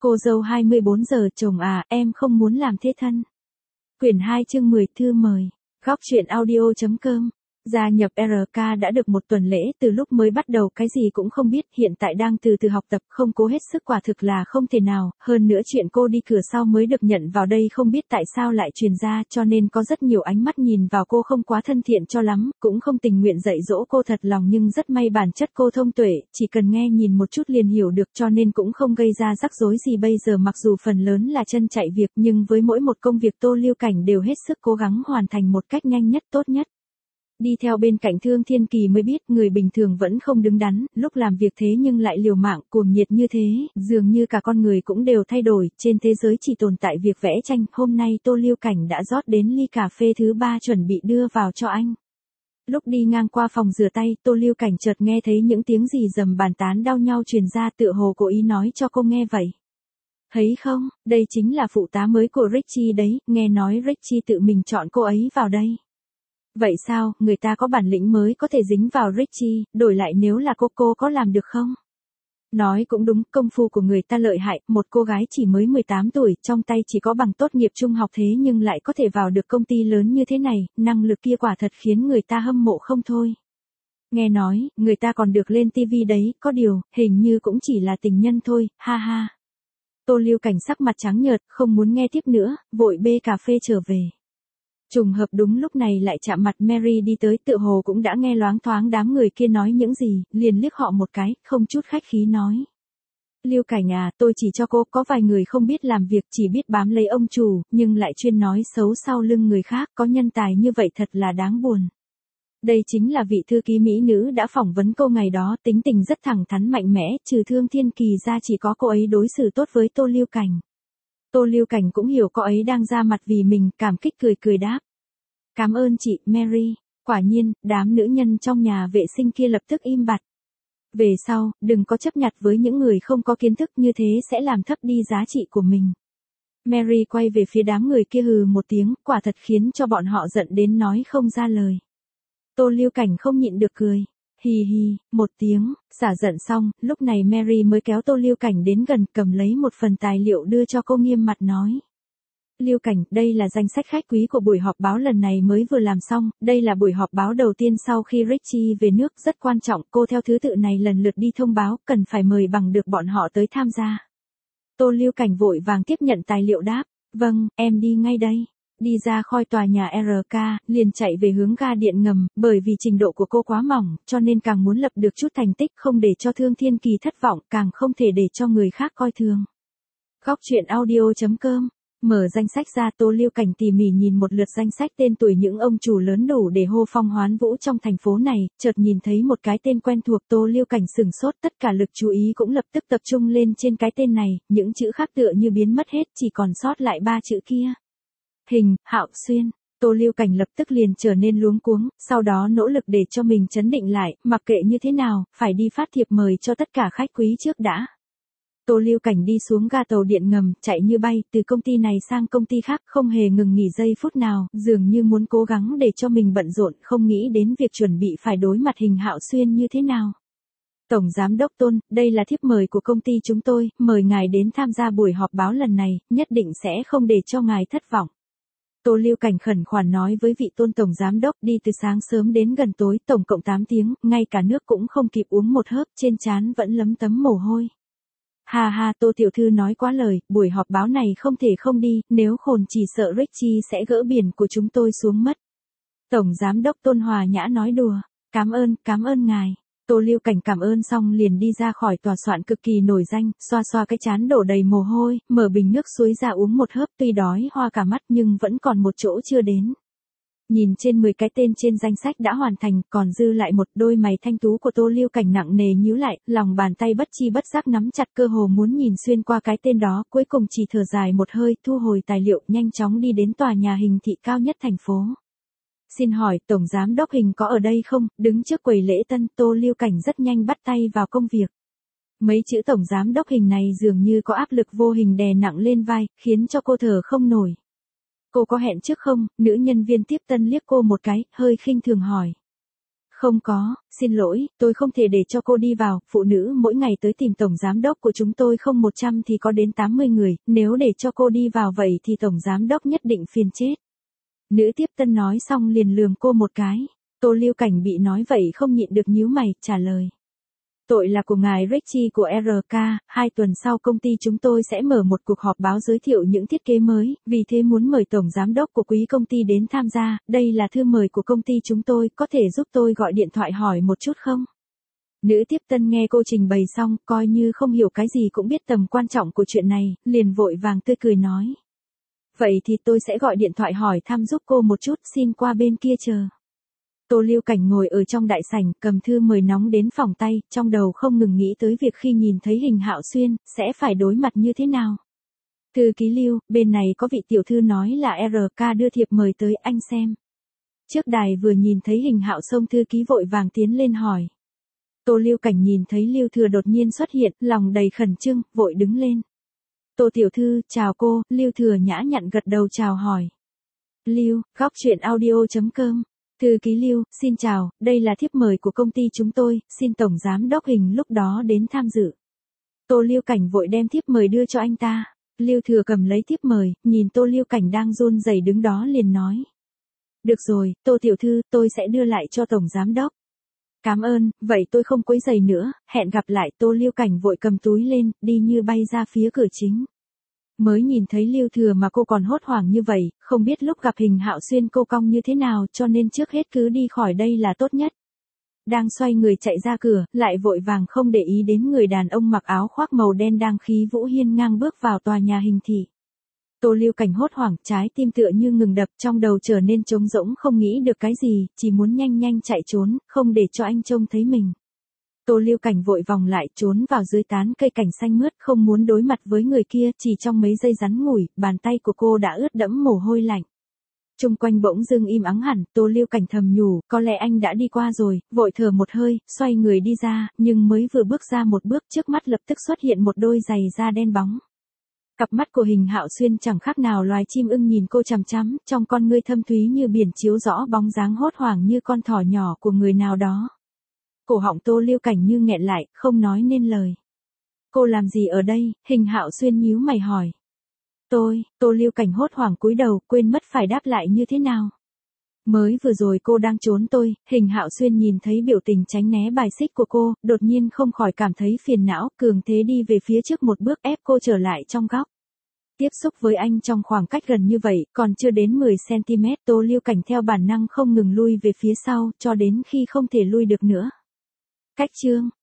Cô dâu 24 giờ chồng à, em không muốn làm thế thân. Quyển 2 chương 10 thư mời. Góc truyện audio.com. Gia nhập RK đã được một tuần lễ, từ lúc mới bắt đầu cái gì cũng không biết, hiện tại đang từ từ học tập, không cố hết sức quả thực là không thể nào, hơn nữa chuyện cô đi cửa sau mới được nhận vào đây không biết tại sao lại truyền ra, cho nên có rất nhiều ánh mắt nhìn vào cô không quá thân thiện cho lắm, cũng không tình nguyện dạy dỗ cô thật lòng, nhưng rất may bản chất cô thông tuệ, chỉ cần nghe nhìn một chút liền hiểu được, cho nên cũng không gây ra rắc rối gì. Bây giờ mặc dù phần lớn là chân chạy việc, nhưng với mỗi một công việc Tô Lưu Cảnh đều hết sức cố gắng hoàn thành một cách nhanh nhất tốt nhất. Đi theo bên cạnh Thương Thiên Kỳ mới biết người bình thường vẫn không đứng đắn, lúc làm việc thế nhưng lại liều mạng, cuồng nhiệt như thế, dường như cả con người cũng đều thay đổi, trên thế giới chỉ tồn tại việc vẽ tranh. Hôm nay Tô Lưu Cảnh đã rót đến ly cà phê thứ 3 chuẩn bị đưa vào cho anh. Lúc đi ngang qua phòng rửa tay, Tô Lưu Cảnh chợt nghe thấy những tiếng gì dầm bàn tán đau nhau truyền ra, tựa hồ cố ý nói cho cô nghe vậy. Thấy không, đây chính là phụ tá mới của Richie đấy, nghe nói Richie tự mình chọn cô ấy vào đây. Vậy sao, người ta có bản lĩnh mới có thể dính vào Richie, đổi lại nếu là cô có làm được không? Nói cũng đúng, công phu của người ta lợi hại, một cô gái chỉ mới 18 tuổi, trong tay chỉ có bằng tốt nghiệp trung học thế nhưng lại có thể vào được công ty lớn như thế này, năng lực kia quả thật khiến người ta hâm mộ không thôi. Nghe nói, người ta còn được lên TV đấy, có điều, hình như cũng chỉ là tình nhân thôi, ha ha. Tô Lưu Cảnh sắc mặt trắng nhợt, không muốn nghe tiếp nữa, vội bê cà phê trở về. Trùng hợp đúng lúc này lại chạm mặt Mary đi tới, tựa hồ cũng đã nghe loáng thoáng đám người kia nói những gì, liền liếc họ một cái, không chút khách khí nói. Lưu Cảnh à, tôi chỉ cho cô, có vài người không biết làm việc, chỉ biết bám lấy ông chủ, nhưng lại chuyên nói xấu sau lưng người khác, có nhân tài như vậy thật là đáng buồn. Đây chính là vị thư ký mỹ nữ đã phỏng vấn cô ngày đó, tính tình rất thẳng thắn mạnh mẽ, trừ Thương Thiên Kỳ ra chỉ có cô ấy đối xử tốt với Tô Lưu Cảnh. Tô Lưu Cảnh cũng hiểu cô ấy đang ra mặt vì mình, cảm kích cười đáp. Cảm ơn chị, Mary. Quả nhiên, đám nữ nhân trong nhà vệ sinh kia lập tức im bặt. Về sau, đừng có chấp nhặt với những người không có kiến thức, như thế sẽ làm thấp đi giá trị của mình. Mary quay về phía đám người kia hừ một tiếng, quả thật khiến cho bọn họ giận đến nói không ra lời. Tô Lưu Cảnh không nhịn được cười. Hì hì, một tiếng, xả giận xong, lúc này Mary mới kéo Tô Lưu Cảnh đến gần, cầm lấy một phần tài liệu đưa cho cô, nghiêm mặt nói. Lưu Cảnh, đây là danh sách khách quý của buổi họp báo lần này mới vừa làm xong, đây là buổi họp báo đầu tiên sau khi Richie về nước, rất quan trọng, cô theo thứ tự này lần lượt đi thông báo, cần phải mời bằng được bọn họ tới tham gia. Tô Lưu Cảnh vội vàng tiếp nhận tài liệu đáp, vâng, em đi ngay đây. Đi ra khỏi tòa nhà RK, liền chạy về hướng ga điện ngầm, bởi vì trình độ của cô quá mỏng, cho nên càng muốn lập được chút thành tích, không để cho Thương Thiên Kỳ thất vọng, càng không thể để cho người khác coi thường. Góc truyện audio.com. Mở danh sách ra, Tô Lưu Cảnh tỉ mỉ nhìn một lượt danh sách tên tuổi những ông chủ lớn đủ để hô phong hoán vũ trong thành phố này, chợt nhìn thấy một cái tên quen thuộc, Tô Lưu Cảnh sửng sốt, tất cả lực chú ý cũng lập tức tập trung lên trên cái tên này, những chữ khác tựa như biến mất hết, chỉ còn sót lại 3 chữ kia. Hạo Xuyên. Tô Lưu Cảnh lập tức liền trở nên luống cuống, sau đó nỗ lực để cho mình trấn định lại, mặc kệ như thế nào, phải đi phát thiệp mời cho tất cả khách quý trước đã. Tô Lưu Cảnh đi xuống ga tàu điện ngầm, chạy như bay, từ công ty này sang công ty khác, không hề ngừng nghỉ giây phút nào, dường như muốn cố gắng để cho mình bận rộn, không nghĩ đến việc chuẩn bị phải đối mặt Hạo Xuyên như thế nào. Tổng Giám đốc Tôn, đây là thiếp mời của công ty chúng tôi, mời ngài đến tham gia buổi họp báo lần này, nhất định sẽ không để cho ngài thất vọng. Tô Lưu Cảnh khẩn khoản nói với vị Tôn Tổng Giám đốc, đi từ sáng sớm đến gần tối, tổng cộng 8 tiếng, ngay cả nước cũng không kịp uống một hớp, trên trán vẫn lấm tấm mồ hôi. Ha ha, Tô tiểu thư nói quá lời, buổi họp báo này không thể không đi, nếu khồn chỉ sợ Richie sẽ gỡ biển của chúng tôi xuống mất. Tổng Giám đốc Tôn hòa nhã nói đùa, cảm ơn ngài. Tô Lưu Cảnh cảm ơn xong liền đi ra khỏi tòa soạn cực kỳ nổi danh, xoa cái trán đổ đầy mồ hôi, mở bình nước suối ra uống một hớp, tuy đói hoa cả mắt nhưng vẫn còn một chỗ chưa đến. Nhìn trên 10 cái tên trên danh sách đã hoàn thành, còn dư lại một, đôi mày thanh tú của Tô Lưu Cảnh nặng nề nhíu lại, lòng bàn tay bất chi bất giác nắm chặt, cơ hồ muốn nhìn xuyên qua cái tên đó, cuối cùng chỉ thở dài một hơi, thu hồi tài liệu, nhanh chóng đi đến tòa nhà Hình thị cao nhất thành phố. Xin hỏi, Tổng Giám đốc Hình có ở đây không? Đứng trước quầy lễ tân, Tô Lưu Cảnh rất nhanh bắt tay vào công việc. Mấy chữ Tổng Giám đốc Hình này dường như có áp lực vô hình đè nặng lên vai, khiến cho cô thở không nổi. Cô có hẹn trước không? Nữ nhân viên tiếp tân liếc cô một cái, hơi khinh thường hỏi. Không có, xin lỗi, tôi không thể để cho cô đi vào, phụ nữ mỗi ngày tới tìm tổng giám đốc của chúng tôi không 100 thì có đến 80 người, nếu để cho cô đi vào vậy thì tổng giám đốc nhất định phiền chết. Nữ tiếp tân nói xong liền lườm cô một cái. Tô Lưu Cảnh bị nói vậy không nhịn được nhíu mày, trả lời. Tội là của ngài Richie của RK, 2 tuần sau công ty chúng tôi sẽ mở một cuộc họp báo giới thiệu những thiết kế mới, vì thế muốn mời tổng giám đốc của quý công ty đến tham gia, đây là thư mời của công ty chúng tôi, có thể giúp tôi gọi điện thoại hỏi một chút không? Nữ tiếp tân nghe cô trình bày xong, coi như không hiểu cái gì cũng biết tầm quan trọng của chuyện này, liền vội vàng tươi cười nói. Vậy thì tôi sẽ gọi điện thoại hỏi thăm giúp cô một chút, xin qua bên kia chờ. Tô Lưu Cảnh ngồi ở trong đại sảnh, cầm thư mời nóng đến phòng tay, trong đầu không ngừng nghĩ tới việc khi nhìn thấy Hình Hạo Xuyên, sẽ phải đối mặt như thế nào. Thư ký Lưu, bên này có vị tiểu thư nói là RK đưa thiệp mời tới, anh xem. Trước đài vừa nhìn thấy Hình Hạo xông thư ký vội vàng tiến lên hỏi. Tô Lưu Cảnh nhìn thấy Lưu Thừa đột nhiên xuất hiện, lòng đầy khẩn trương, vội đứng lên. Tô tiểu thư, chào cô, Lưu Thừa nhã nhặn gật đầu chào hỏi. Lưu, góc chuyện audio.com. Thư ký Lưu, xin chào, đây là thiếp mời của công ty chúng tôi, xin tổng giám đốc Hình lúc đó đến tham dự. Tô Lưu Cảnh vội đem thiếp mời đưa cho anh ta. Lưu Thừa cầm lấy thiếp mời, nhìn Tô Lưu Cảnh đang run rẩy đứng đó liền nói. Được rồi, Tô tiểu thư, tôi sẽ đưa lại cho tổng giám đốc. Cảm ơn, vậy tôi không quấy rầy nữa, hẹn gặp lại. Tô Lưu Cảnh vội cầm túi lên, đi như bay ra phía cửa chính. Mới nhìn thấy Lưu Thừa mà cô còn hốt hoảng như vậy, không biết lúc gặp Hình Hạo Xuyên cô cong như thế nào, cho nên trước hết cứ đi khỏi đây là tốt nhất. Đang xoay người chạy ra cửa, lại vội vàng không để ý đến người đàn ông mặc áo khoác màu đen đang khí vũ hiên ngang bước vào tòa nhà Hình thị. Tô Lưu Cảnh hốt hoảng, trái tim tựa như ngừng đập, trong đầu trở nên trống rỗng, không nghĩ được cái gì, chỉ muốn nhanh nhanh chạy trốn, không để cho anh trông thấy mình. Tô Lưu Cảnh vội vòng lại, trốn vào dưới tán cây cảnh xanh mướt, không muốn đối mặt với người kia, chỉ trong mấy giây ngắn ngủi, bàn tay của cô đã ướt đẫm mồ hôi lạnh. Chung quanh bỗng dưng im ắng hẳn, Tô Lưu Cảnh thầm nhủ, có lẽ anh đã đi qua rồi, vội thở một hơi, xoay người đi ra, nhưng mới vừa bước ra một bước, trước mắt lập tức xuất hiện một đôi giày da đen bóng. Cặp mắt của Hình Hạo Xuyên chẳng khác nào loài chim ưng nhìn cô chằm chằm, trong con ngươi thâm thúy như biển chiếu rõ bóng dáng hốt hoảng như con thỏ nhỏ của người nào đó. Cổ họng Tô Lưu Cảnh như nghẹn lại, không nói nên lời. Cô làm gì ở đây? Hình Hạo Xuyên nhíu mày hỏi. Tô Lưu Cảnh hốt hoảng cúi đầu, quên mất phải đáp lại như thế nào. Mới vừa rồi cô đang trốn tôi. Hình Hạo Xuyên nhìn thấy biểu tình tránh né bài xích của cô, đột nhiên không khỏi cảm thấy phiền não, cường thế đi về phía trước một bước ép cô trở lại trong góc. Tiếp xúc với anh trong khoảng cách gần như vậy, còn chưa đến 10cm, Tô Lưu Cảnh theo bản năng không ngừng lui về phía sau, cho đến khi không thể lui được nữa. Cách chương